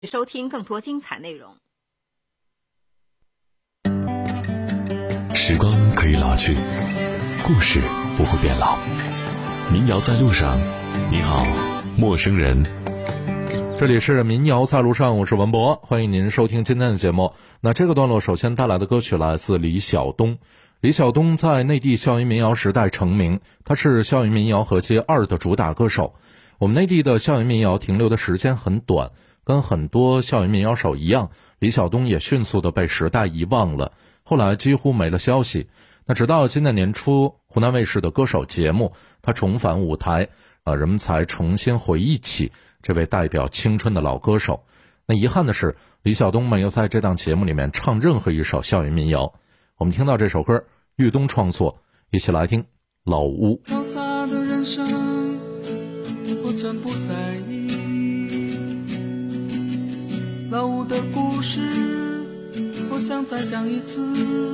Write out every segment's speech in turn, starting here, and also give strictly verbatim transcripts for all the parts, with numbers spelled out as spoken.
收听更多精彩内容。 时光可以老去，故事不会变老。民谣在路上，你好，陌生人。 这里是民谣在路上，我是文博，欢迎您收听今天的节目。那这个段落首先带来的歌曲来自李晓东。李晓东在内地校园民谣时代成名，他是校园民谣合集二的主打歌手。我们内地的校园民谣停留的时间很短，跟很多校园民谣手一样，李晓东也迅速的被时代遗忘了，后来几乎没了消息。那直到今年年初，湖南卫视的歌手节目，他重返舞台，呃，人们才重新回忆起这位代表青春的老歌手。那遗憾的是，李晓东没有在这档节目里面唱任何一首校园民谣。我们听到这首歌，豫东创作，一起来听《老屋》。 嘈杂的人生，我全不在意。老屋的故事，我想再讲一次。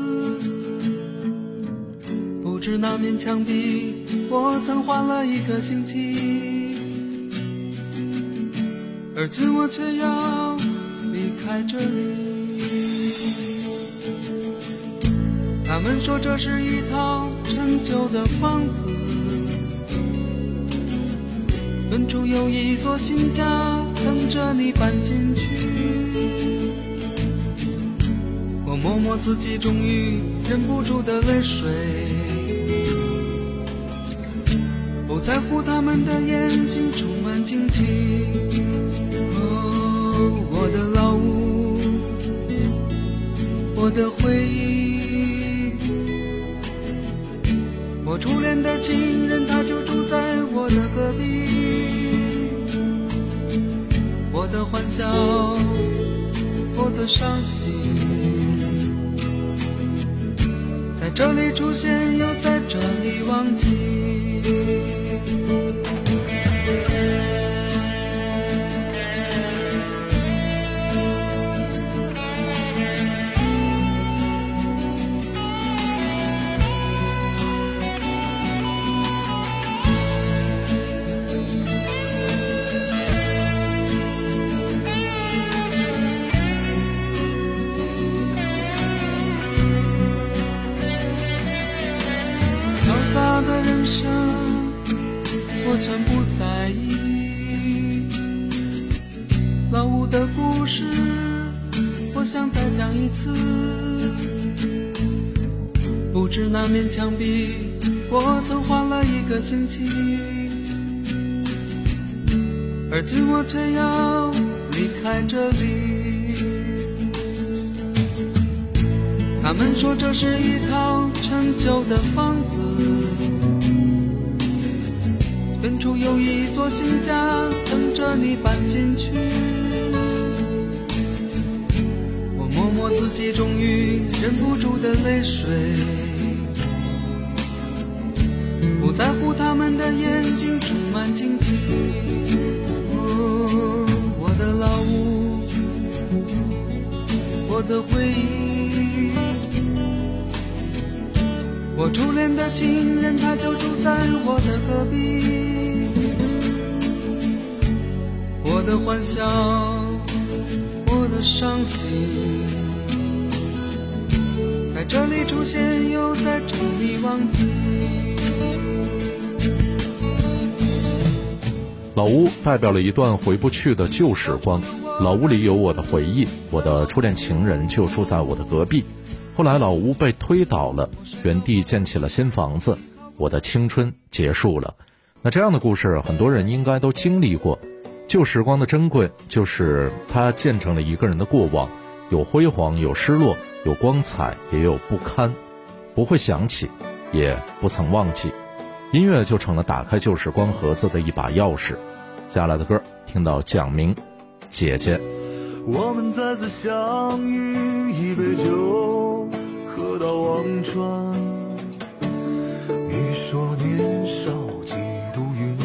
不知那面墙壁，我曾画了一个星期，而今我却要离开这里。他们说这是一套陈旧的房子，远处有一座新家等着你搬进去。我摸摸自己终于忍不住的泪水，不在乎他们的眼睛充满荆棘。哦，我的老屋，我的回忆，我初恋的情人他就住在我的隔壁。我的欢笑，我的伤心，在这里出现，又在这里忘记。的人生我全不在意，老屋的故事我想再讲一次。不知那面墙壁我曾画了一个星期，而今我却要离开这里。他们说这是一套陈旧的房子，远处有一座新家等着你搬进去。我摸摸自己终于忍不住的泪水，不在乎他们的眼睛充满荆棘。哦，我的老屋，我的回忆，我初恋的情人他就住在我的隔壁。我的欢笑，我的伤心，在这里出现，又在这里忘记。 老屋代表了一段回不去的旧时光，老屋里有我的回忆，我的初恋情人就住在我的隔壁。后来老屋被推倒了，原地建起了新房子，我的青春结束了。那这样的故事很多人应该都经历过。旧时光的珍贵就是它见证了一个人的过往，有辉煌，有失落，有光彩，也有不堪，不会想起，也不曾忘记。音乐就成了打开旧时光盒子的一把钥匙。接下来的歌听到蒋明姐姐。 我们再次相遇，一杯酒喝到忘川，你说年少几度云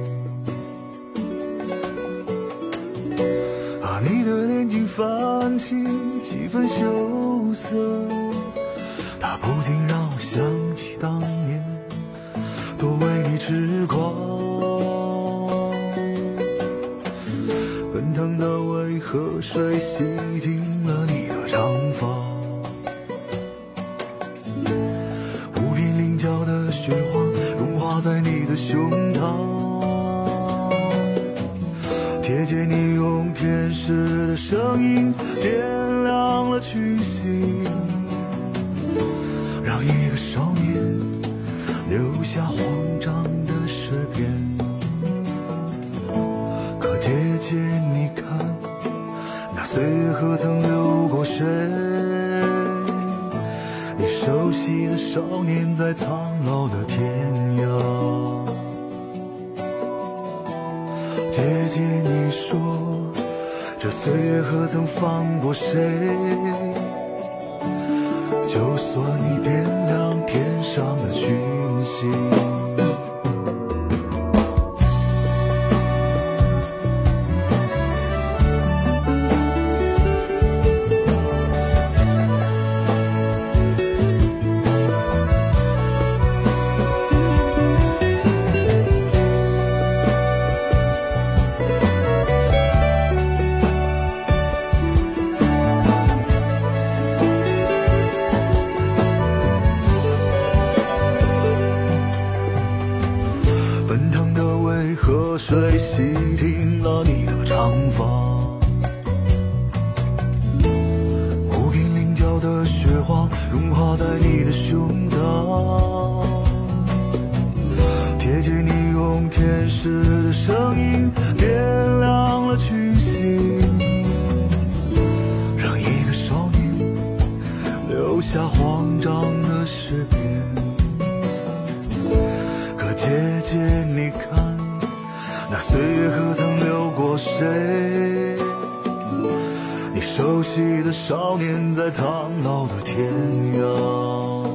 云啊，你的眼睛泛起几分羞涩，它不禁让我想起当年多为你痴狂，奔腾的为何水洗净了你的长发，无边棱角的雪花融化在你的胸膛，贴近你用天使的声音点亮了曲线，让一个少年留下慌张的诗篇。可姐姐你看，那岁月何曾流过谁？你熟悉的少年在苍老的天涯。姐姐你说，这岁月何曾放过谁？就算你点亮天上的群星。河水洗净了你的长发，无边棱角的雪花融化在你的胸膛，贴近你用天使的声音点亮了曲线，让一个少年留下慌张的诗篇。可姐姐你看，那岁月何曾流过谁？你熟悉的少年在苍老的天涯。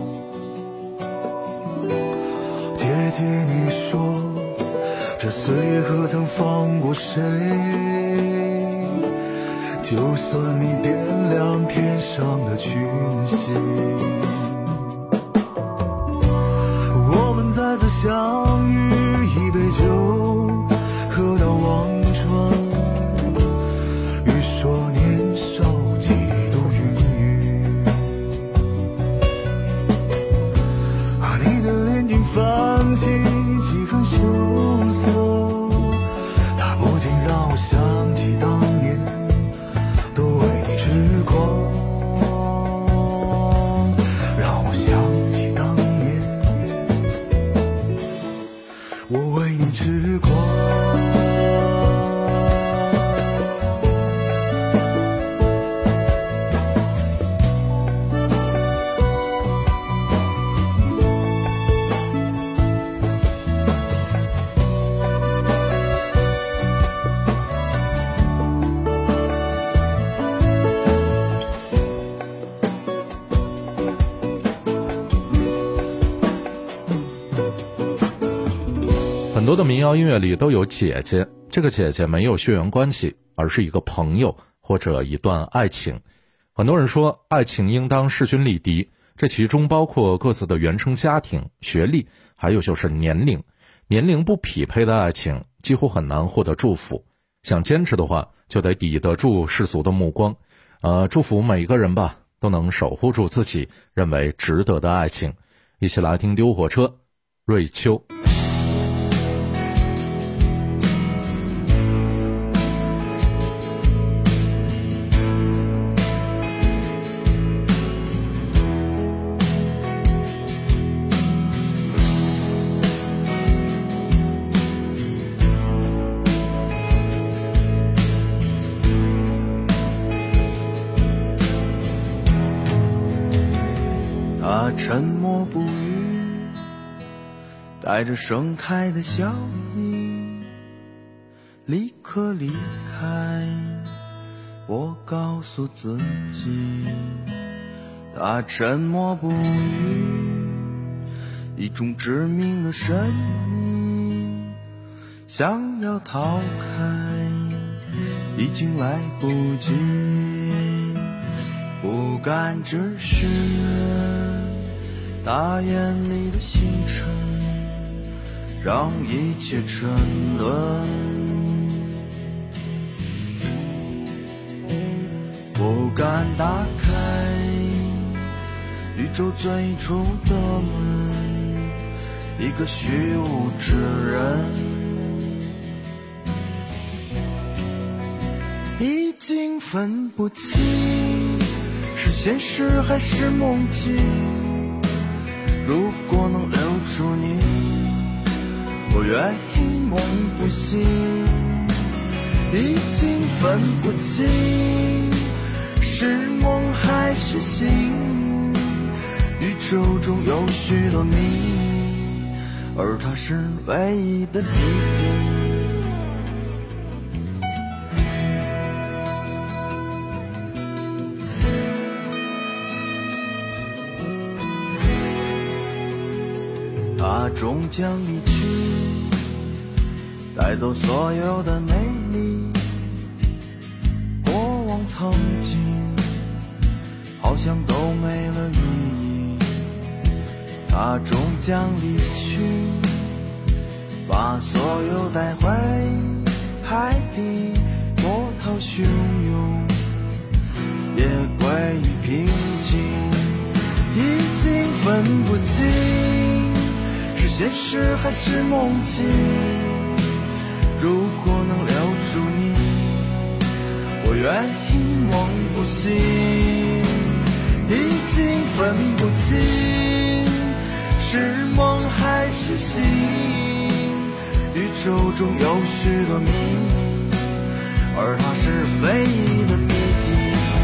姐姐你说，这岁月何曾放过谁？就算你点亮天上的群星，我们再次相遇，一杯酒喝到忘川，欲说年少几度云雨，啊，你的脸竟泛起几分羞涩，它不禁让我想起当年都为你痴狂，让我想起当年我为你痴狂。 很多的民谣音乐里都有姐姐，这个姐姐没有血缘关系，而是一个朋友或者一段爱情。很多人说爱情应当势均力敌，这其中包括各自的原生家庭、学历，还有就是年龄。年龄不匹配的爱情几乎很难获得祝福，想坚持的话就得抵得住世俗的目光。呃，祝福每一个人吧，都能守护住自己认为值得的爱情。一起来听丢火车，瑞秋。 他沉默不语，带着盛开的笑意，立刻离开。我告诉自己，他沉默不语，一种致命的神秘，想要逃开，已经来不及，不敢直视大眼里的星辰，让一切沉沦。 不敢打开宇宙最初的门，一个虚无之人，已经分不清是现实还是梦境。如果能留住你，我愿意梦不醒。已经分不清是梦还是醒，宇宙中有许多秘密，而它是唯一的谜底。它终将离去，带走所有的美丽，过往曾经好像都没了意义。它终将离去，把所有带回海底，波涛汹涌也归于平静。已经分不清是现实还是梦境，如果能留住你，我愿意梦不醒。已经分不清是梦还是醒，宇宙中有许多秘密，而它是唯一的谜底。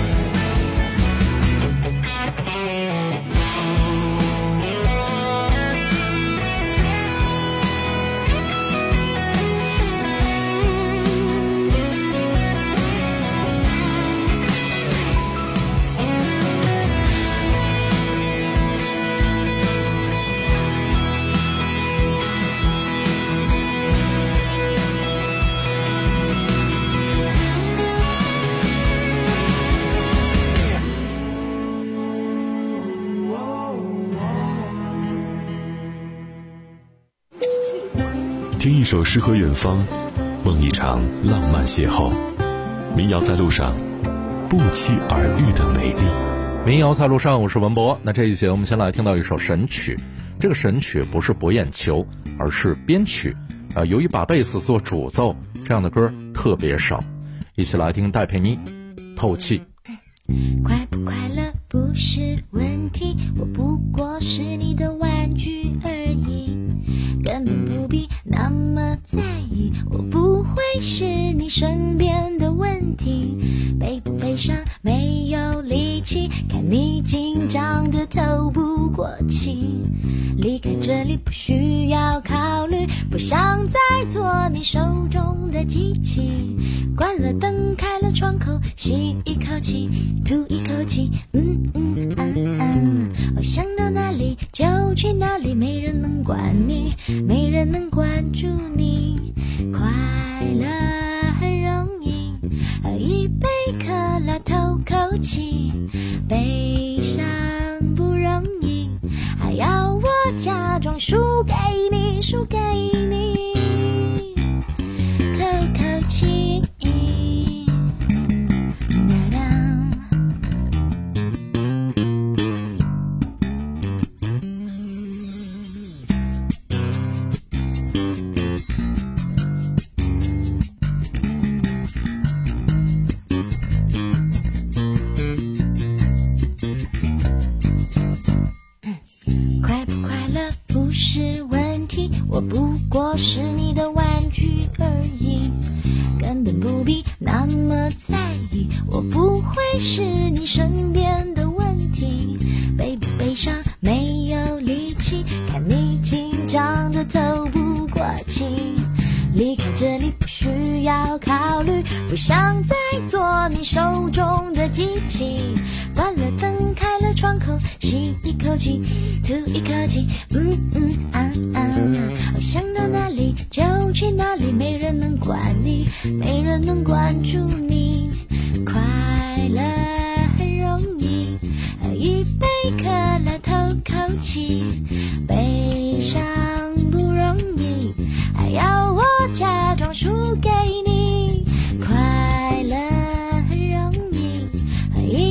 听一首诗和远方，梦一场浪漫邂逅。民谣在路上，不期而遇的美丽。 民谣在路上，我是文博。那这一节我们先来听到一首神曲，这个神曲不是博眼球，而是编曲啊、呃，由一把贝斯做主奏，这样的歌特别少。一起来听戴佩妮《透气》。 快不快乐不是问题，我不过是你的玩具而已，根本不必那么在意，我不会是你身边的问题。悲不悲伤没有力气，看你紧张的透不过气，离开这里不需要考虑，不想再做你手中的机器。关了灯开了窗口，吸一口气吐一口气，嗯嗯嗯嗯，我想到哪里就去哪里，没人能管你，没人能关注你。快乐很容易，喝一杯可乐透口气，悲伤不容易，还要我假装输给你，输给你，透口气。我不过是你的玩具而已，根本不必那么在意，我不会是你身边的问题。悲不悲伤没有力气，看你紧张的透不过气，离开这里不需要考虑，不想再做你手中的机器。关了灯开了窗口，吸一口气吐一口气，嗯嗯啊啊，我想到哪里就去哪里，没人能管你，没人能关注你。快乐很容易，喝一杯可乐透口气，悲伤不容易，还要我假装输给你。快乐很容易，喝一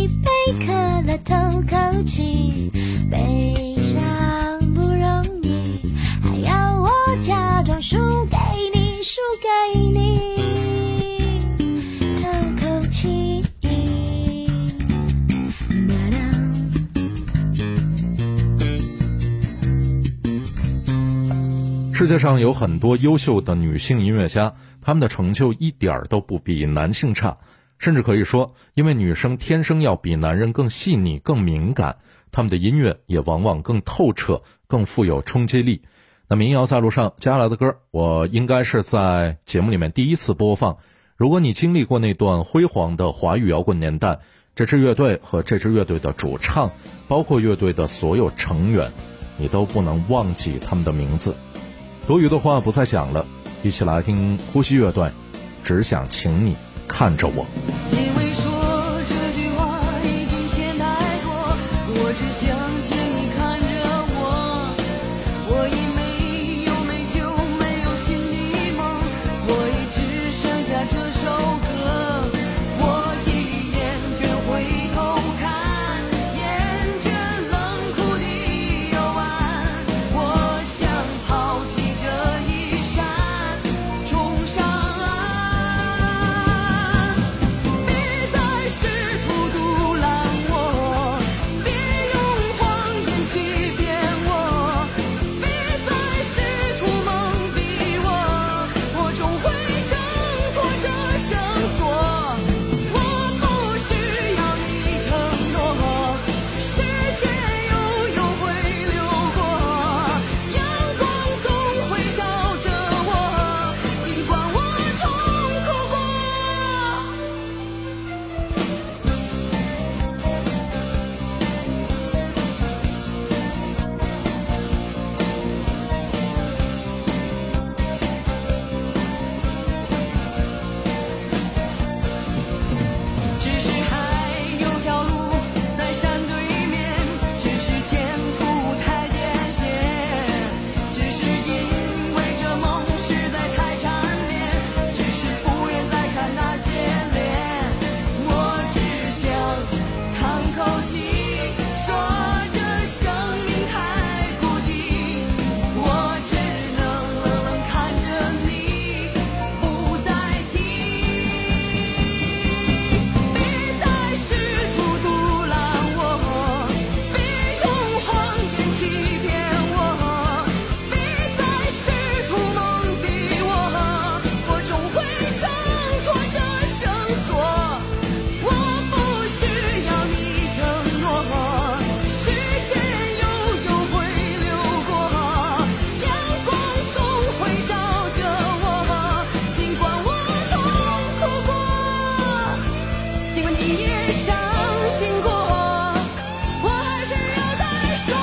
透口气，悲伤不容易，还要我假装输给你，输给你，透口气。 世界上有很多优秀的女性音乐家，她们的成就一点儿都不比男性差，甚至可以说，因为女生天生要比男人更细腻、更敏感，她们的音乐也往往更透彻、更富有冲击力。那民谣在路上，接下来的歌，我应该是在节目里面第一次播放。如果你经历过那段辉煌的华语摇滚年代，这支乐队和这支乐队的主唱，包括乐队的所有成员，你都不能忘记他们的名字。多余的话不再讲了，一起来听呼吸乐队，只想请你看着我。 因为说这句话已经显太过，我只想请你看着我，我已没有美酒，没有新的梦，我已只剩下这首歌，我已厌倦回头看，厌倦冷酷的幽暗，我想抛弃这一扇，冲上岸，别再试图阻拦我，别用谎言欺骗我，别再试图蒙蔽我，我终会挣脱这绳索，我不需要你承诺，时间悠悠会流过，阳光总会照着我，尽管我痛苦过。只是还有条路在山对面，只是前途太艰险，只是因为这梦实在太缠绵，只是不愿再看那些脸，我只想叹口气，说这生命太孤寂，我只能冷冷看着你，不再提。别再试图阻拦我，别用谎言欺骗我，别再试图蒙蔽我，我终会挣脱这绳索，我不需要你承诺，时间悠悠会流过，阳光总会照着我，尽管我痛苦过，尽管你也伤心过，我还是要再说。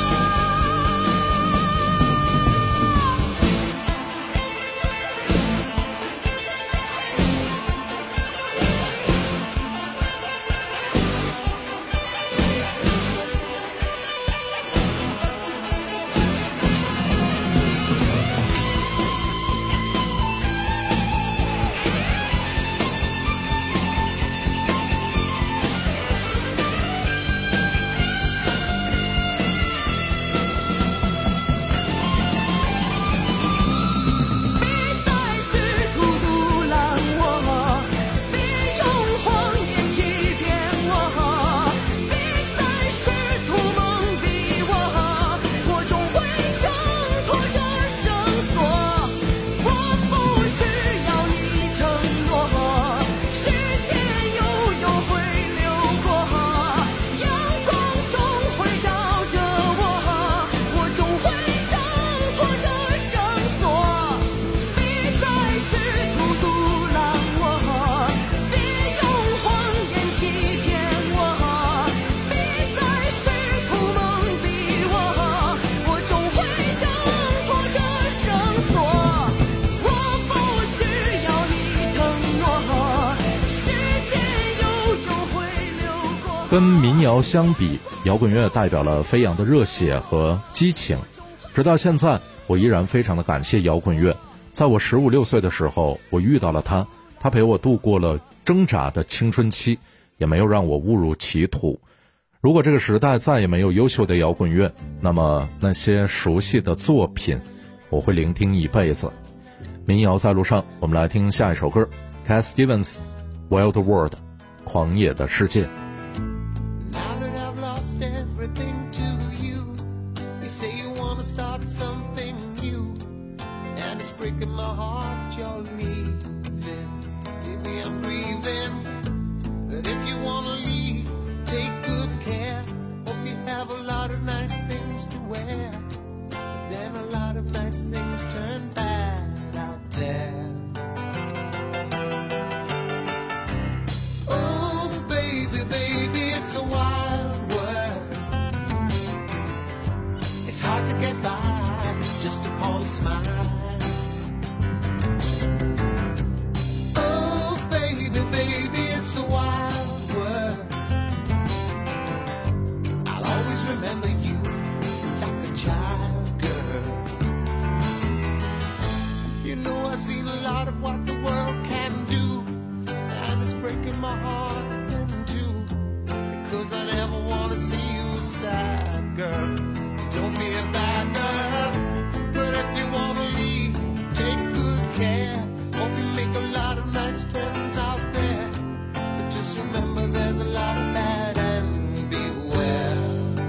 别再试图阻拦我，别用谎言欺骗我，别再试图蒙蔽我，我终会挣脱这绳索，我不需要你承诺，时间悠悠会流过，阳光总会照着我，我终会挣脱这绳索。别再试图阻拦我，别用谎言欺骗我，别再试图蒙蔽我，我终会挣脱这绳索，我不需要你承诺，时间悠悠会流过。 跟民谣相比，摇滚乐代表了飞扬的热血和激情。直到现在，我依然非常的感谢摇滚乐。在我十五六岁的时候，我遇到了它，它陪我度过了挣扎的青春期，也没有让我误入歧途。 如果这个时代再也没有优秀的摇滚乐，那么那些熟悉的作品我会聆听一辈子。民谣在路上，我们来听下一首歌 Cat Stevens Wild World 狂野的世界。 Breaking my heart, you're leaving. Baby, I'm grieving. But if you wanna leave, take good care. Hope you have a lot of nice things to wear. But then a lot of nice things turn bad out there. Oh, baby, baby, it's a wild world. It's hard to get by just upon a smile. My heart in two, because I never want to see you sad, girl. Don't be a bad girl, but if you want to leave, take good care. Hope you make a lot of nice friends out there, but just remember there's a lot of bad and beware.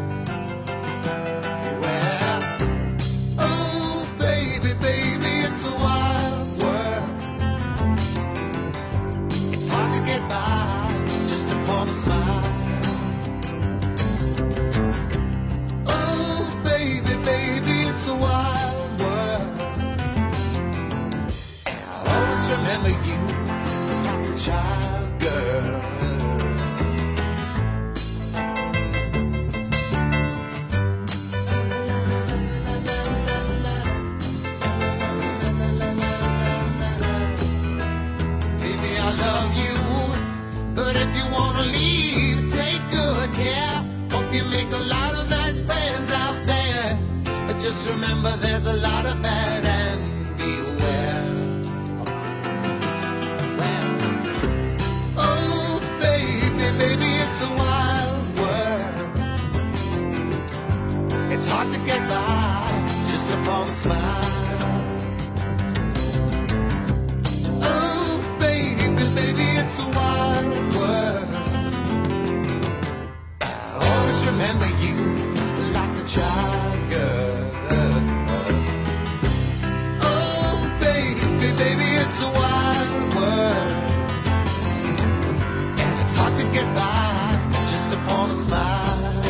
Beware. Oh, baby, baby, it's a wild world. It's hard to get by just upon a smile. Oh, baby, baby, it's a wild world. I'll always remember you like a child girl. Baby, I love you. But if you wanna leave, take good care. Hope you make a lot of nice friends out there. But just remember there's a lot of bad and beware. Oh, baby, baby, it's a wild world. It's hard to get by just upon a smile. Oh, baby, baby, it's a wild world. I'll always remember you like a child girl. Oh, baby, baby, it's a wild world. And it's hard to get by just upon a smile.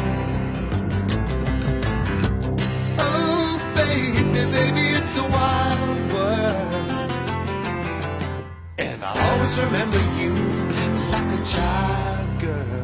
Oh, baby, baby, it's a wild world. And I'll always remember you like a child girl.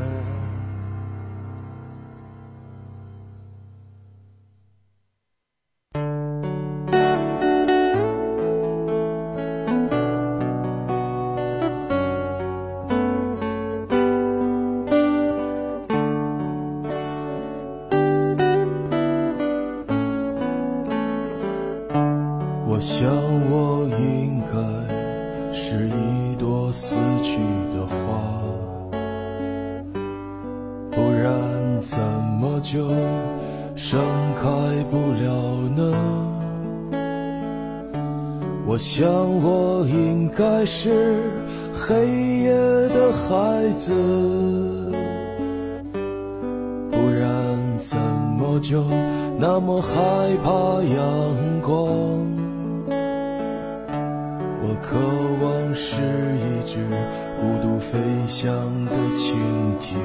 我想我应该是一朵死去的花，不然怎么就盛开不了呢？我想我应该是黑夜的孩子，不然怎么就那么害怕阳光？我渴望是一只孤独飞翔的蜻蜓，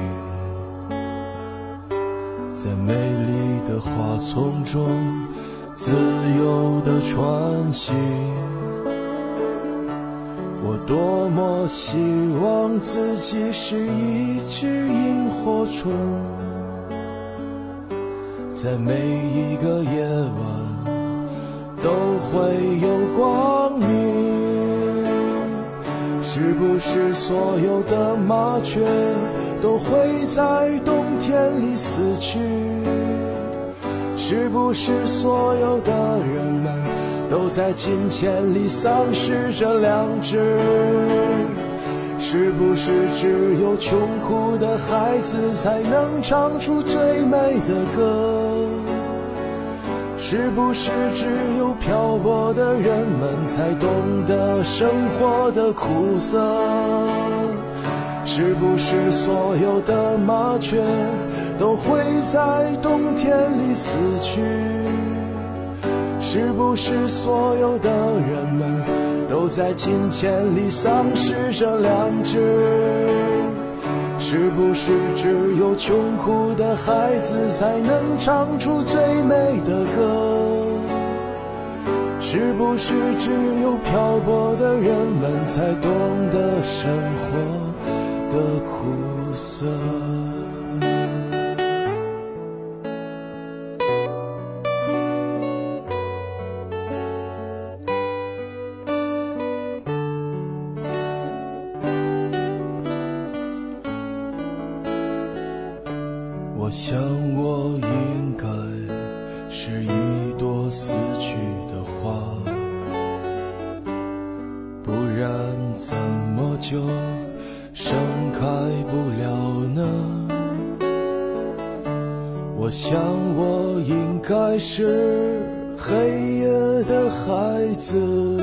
在美丽的花丛中自由地穿行。我多么希望自己是一只萤火虫，在每一个夜晚都会有光明。是不是所有的麻雀都会在冬天里死去？是不是所有的人们都在金钱里丧失着良知？ 是不是只有穷苦的孩子才能唱出最美的歌？是不是只有漂泊的人们才懂得生活的苦涩？是不是所有的麻雀都会在冬天里死去？是不是所有的人们都在金钱里丧失着良知？是不是只有穷苦的孩子才能唱出最美的歌？是不是只有漂泊的人们才懂得生活的苦涩？我想我应该是一朵死去的花，不然怎么就盛开不了呢？我想我应该是黑夜的孩子，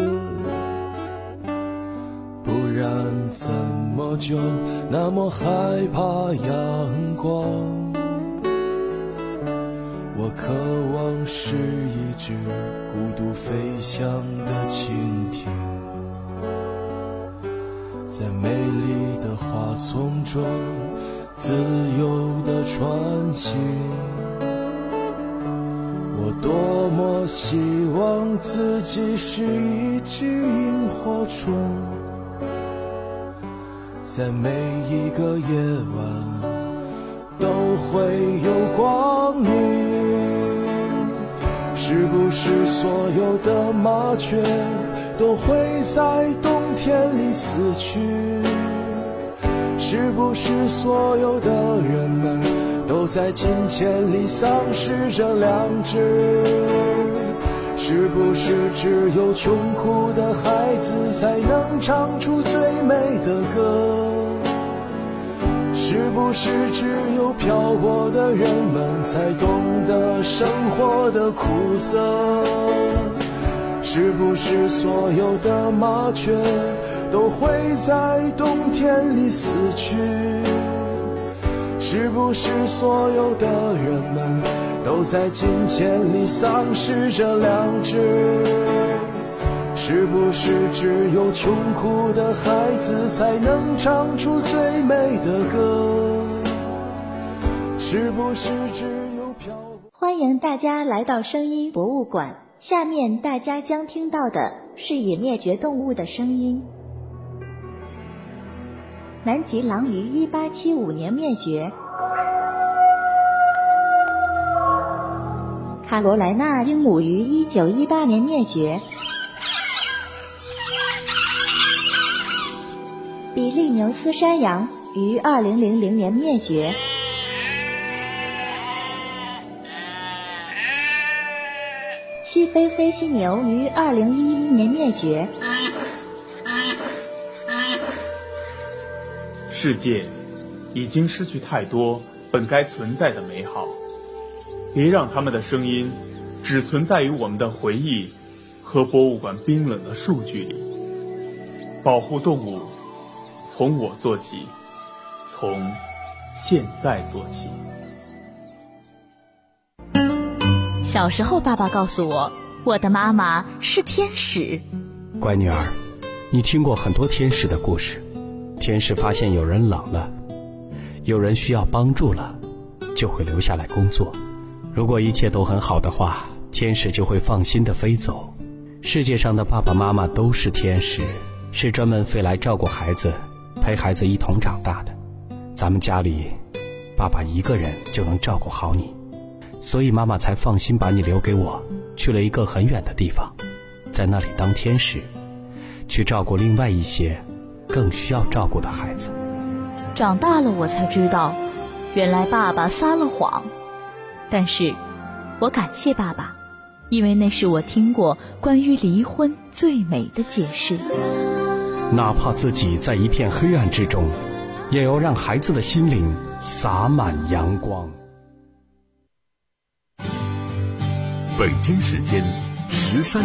不然怎么就那么害怕阳光？我渴望是一只孤独飞翔的蜻蜓，在美丽的花丛中自由地穿行。我多么希望自己是一只萤火虫，在每一个夜晚都会有光明。是不是所有的麻雀都会在冬天里死去？是不是所有的人们都在金钱里丧失着良知？是不是只有穷苦的孩子才能唱出最美的歌？是不是只有漂泊的人们才懂得生活的苦涩？是不是所有的麻雀都会在冬天里死去？是不是所有的人们都在金钱里丧失着良知？是不是只有穷苦的孩子才能唱出最美的歌？是不是只有漂泊？ 欢迎大家来到声音博物馆，下面大家将听到的是已灭绝动物的声音。南极狼于一八七五年灭绝，卡罗莱纳鹦鹉于一九一八年灭绝，比利牛斯山羊于二零零零年灭绝，西非非犀牛于二零一一年灭绝。 世界已经失去太多本该存在的美好，别让他们的声音只存在于我们的回忆和博物馆冰冷的数据里。保护动物，从我做起，从现在做起。 小时候，爸爸告诉我，我的妈妈是天使。 乖女儿，你听过很多天使的故事。天使发现有人冷了，有人需要帮助了，就会留下来工作。如果一切都很好的话，天使就会放心地飞走。世界上的爸爸妈妈都是天使，是专门飞来照顾孩子，陪孩子一同长大的。咱们家里，爸爸一个人就能照顾好你，所以妈妈才放心把你留给我，去了一个很远的地方，在那里当天使，去照顾另外一些更需要照顾的孩子。 长大了我才知道，原来爸爸撒了谎。但是我感谢爸爸，因为那是我听过关于离婚最美的解释。 哪怕自己在一片黑暗之中，也要让孩子的心灵洒满阳光。 北京时间十三